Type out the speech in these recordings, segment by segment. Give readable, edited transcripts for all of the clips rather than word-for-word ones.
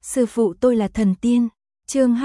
Sư phụ tôi là thần tiên. Chương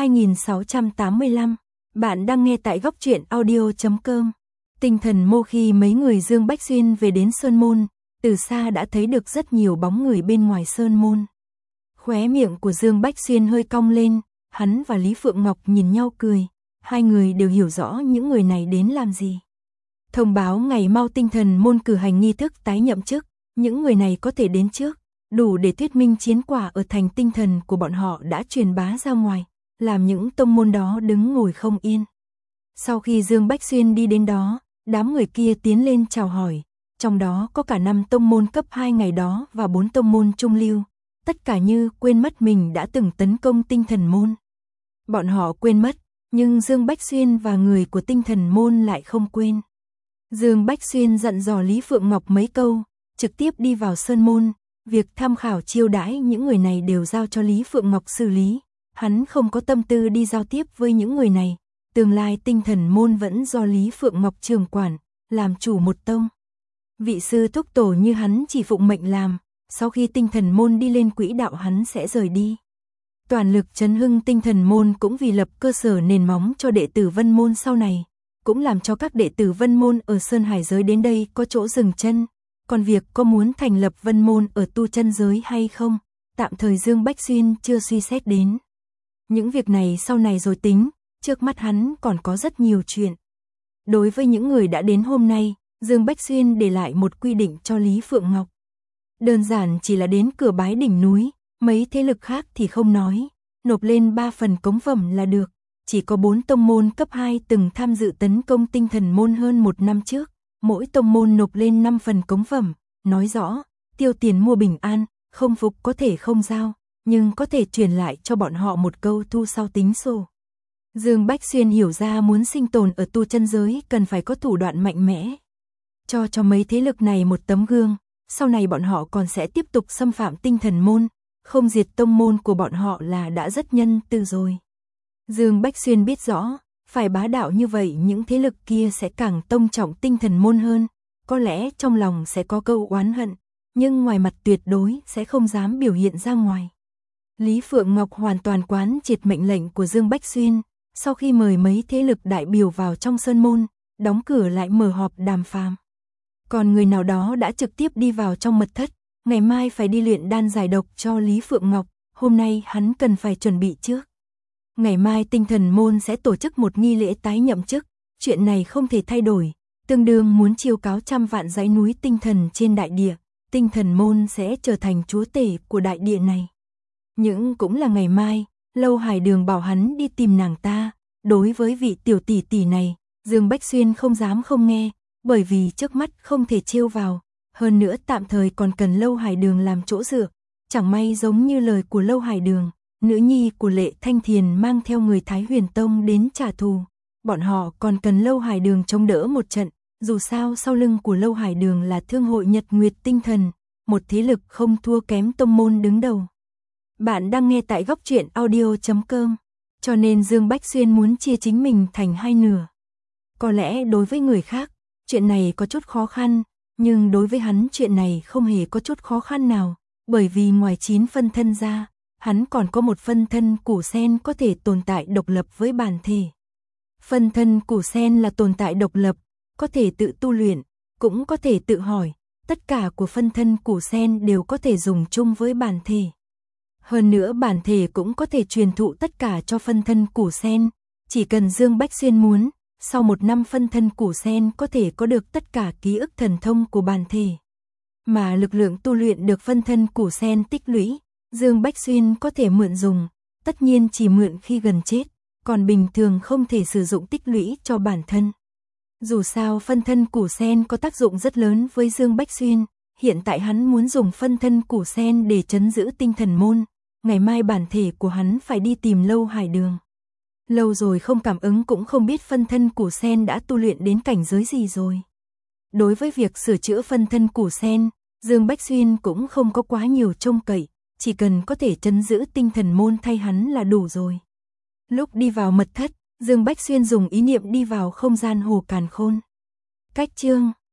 2685. Bạn đang nghe tại góc truyện audio.com. Tinh thần mô khi mấy người Dương Bách Xuyên về đến Sơn Môn, từ xa đã thấy được rất nhiều bóng người bên ngoài Sơn Môn. Khóe miệng của Dương Bách Xuyên hơi cong lên, hắn và Lý Phượng Ngọc nhìn nhau cười, hai người đều hiểu rõ những người này đến làm gì. Thông báo ngày mau tinh thần môn cử hành nghi thức tái nhậm chức, những người này có thể đến trước, đủ để thuyết minh chiến quả ở thành tinh thần của bọn họ đã truyền bá ra ngoài, làm những tông môn đó đứng ngồi không yên. Sau khi Dương Bách Xuyên đi đến đó, đám người kia tiến lên chào hỏi, trong đó có cả 5 tông môn cấp 2 ngày đó và 4 tông môn trung lưu, tất cả như quên mất mình đã từng tấn công tinh thần môn. Bọn họ quên mất, nhưng Dương Bách Xuyên và người của tinh thần môn lại không quên. Dương Bách Xuyên dặn dò Lý Phượng Ngọc mấy câu, trực tiếp đi vào Sơn Môn, việc tham khảo chiêu đãi những người này đều giao cho Lý Phượng Ngọc xử lý, hắn không có tâm tư đi giao tiếp với những người này, tương lai tinh thần môn vẫn do Lý Phượng Ngọc trưởng quản, làm chủ một tông. Vị sư thúc tổ như hắn chỉ phụng mệnh làm, sau khi tinh thần môn đi lên quỹ đạo hắn sẽ rời đi. Toàn lực chấn hưng tinh thần môn cũng vì lập cơ sở nền móng cho đệ tử Vân môn sau này, cũng làm cho các đệ tử Vân môn ở Sơn Hải giới đến đây có chỗ dừng chân. Còn việc có muốn thành lập Vân môn ở tu chân giới hay không, tạm thời Dương Bách Xuyên chưa suy xét đến. Những việc này sau này rồi tính, trước mắt hắn còn có rất nhiều chuyện. Đối với những người đã đến hôm nay, Dương Bách Xuyên để lại một quy định cho Lý Phượng Ngọc. Đơn giản chỉ là đến cửa bái đỉnh núi, mấy thế lực khác thì không nói, nộp lên 3 phần cống phẩm là được. Chỉ có 4 tông môn cấp 2 từng tham dự tấn công tinh thần môn hơn 1 năm trước, mỗi tông môn nộp lên 5 phần cống phẩm, nói rõ, tiêu tiền mua bình an, không phục có thể không giao, nhưng có thể truyền lại cho bọn họ một câu thu sau tính sổ. Dương Bách Xuyên hiểu ra muốn sinh tồn ở tu chân giới cần phải có thủ đoạn mạnh mẽ. Cho mấy thế lực này một tấm gương, sau này bọn họ còn sẽ tiếp tục xâm phạm tinh thần môn, không diệt tông môn của bọn họ là đã rất nhân từ rồi. Dương Bách Xuyên biết rõ, phải bá đạo như vậy những thế lực kia sẽ càng tôn trọng tinh thần môn hơn, có lẽ trong lòng sẽ có câu oán hận, nhưng ngoài mặt tuyệt đối sẽ không dám biểu hiện ra ngoài. Lý Phượng Ngọc hoàn toàn quán triệt mệnh lệnh của Dương Bách Xuyên, sau khi mời mấy thế lực đại biểu vào trong Sơn Môn, đóng cửa lại mở họp đàm phán. Còn người nào đó đã trực tiếp đi vào trong mật thất, ngày mai phải đi luyện đan giải độc cho Lý Phượng Ngọc, hôm nay hắn cần phải chuẩn bị trước. Ngày mai tinh thần môn sẽ tổ chức một nghi lễ tái nhậm chức, chuyện này không thể thay đổi, tương đương muốn chiêu cáo trăm vạn dãy núi tinh thần trên đại địa, tinh thần môn sẽ trở thành chúa tể của đại địa này. Nhưng cũng là ngày mai, Lâu Hải Đường bảo hắn đi tìm nàng ta, đối với vị tiểu tỷ tỷ này, Dương Bách Xuyên không dám không nghe, bởi vì trước mắt không thể trêu vào, hơn nữa tạm thời còn cần Lâu Hải Đường làm chỗ dựa, chẳng may giống như lời của Lâu Hải Đường. Nữ nhi của Lệ Thanh Thiền mang theo người Thái Huyền Tông đến trả thù, bọn họ còn cần Lâu Hải Đường chống đỡ một trận, dù sao sau lưng của Lâu Hải Đường là Thương hội Nhật Nguyệt Tinh Thần, một thế lực không thua kém tông môn đứng đầu. Bạn đang nghe tại góc truyện audio.com, cho nên Dương Bách Xuyên muốn chia chính mình thành hai nửa. Có lẽ đối với người khác, chuyện này có chút khó khăn, nhưng đối với hắn chuyện này không hề có chút khó khăn nào, bởi vì ngoài 9 phân thân ra, hắn còn có một phân thân củ sen có thể tồn tại độc lập với bản thể. Phân thân củ sen là tồn tại độc lập, có thể tự tu luyện, cũng có thể tự hỏi, tất cả của phân thân củ sen đều có thể dùng chung với bản thể. Hơn nữa bản thể cũng có thể truyền thụ tất cả cho phân thân củ sen, chỉ cần Dương Bách Xuyên muốn, sau 1 năm phân thân củ sen có thể có được tất cả ký ức thần thông của bản thể. Mà lực lượng tu luyện được phân thân củ sen tích lũy, Dương Bách Xuyên có thể mượn dùng, tất nhiên chỉ mượn khi gần chết, còn bình thường không thể sử dụng tích lũy cho bản thân. Dù sao phân thân củ sen có tác dụng rất lớn với Dương Bách Xuyên, hiện tại hắn muốn dùng phân thân củ sen để trấn giữ tinh thần môn, ngày mai bản thể của hắn phải đi tìm Lâu Hải Đường. Lâu rồi không cảm ứng cũng không biết phân thân củ sen đã tu luyện đến cảnh giới gì rồi. Đối với việc sửa chữa phân thân củ sen, Dương Bách Xuyên cũng không có quá nhiều trông cậy, chỉ cần có thể trấn giữ tinh thần môn thay hắn là đủ rồi. Lúc đi vào mật thất, Dương Bách Xuyên dùng ý niệm đi vào không gian hồ càn khôn. Cách chương